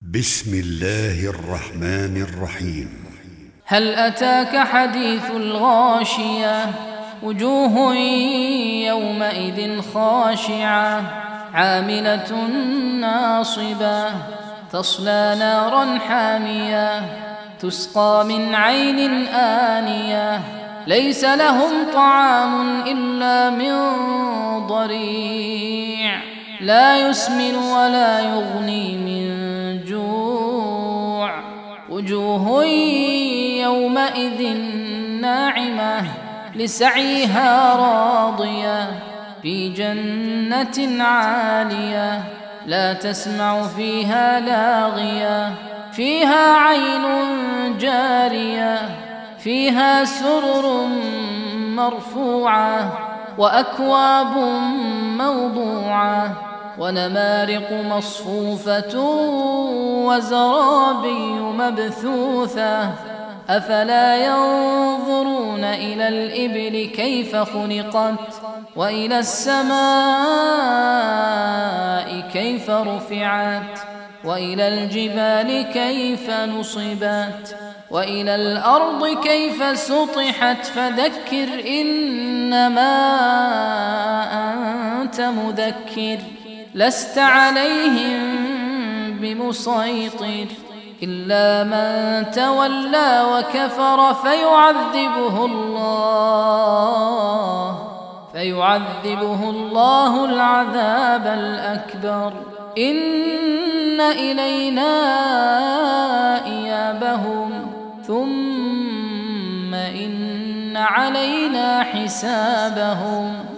بسم الله الرحمن الرحيم. هل أتاك حديث الغاشية؟ وجوه يومئذ خاشعة عاملة ناصبة تصلى نارا حامية تسقى من عين آنية ليس لهم طعام إلا من ضريع لا يسمن ولا يغني من جوع وجوه يومئذ ناعمة لسعيها راضية في جنة عالية لا تسمع فيها لاغية فيها عين جارية فيها سرر مرفوعة وأكواب موضوعة ونمارق مصفوفة وزرابي مبثوثة أفلا ينظرون إلى الإبل كيف خلقت وإلى السماء كيف رفعت وإلى الجبال كيف نصبت وإلى الأرض كيف سطحت فذكر إنما أنت مذكر لست عليهم بمسيطر إلا من تولى وكفر فيعذبه الله العذاب الأكبر إن إلينا إيابهم ثم إن علينا حسابهم.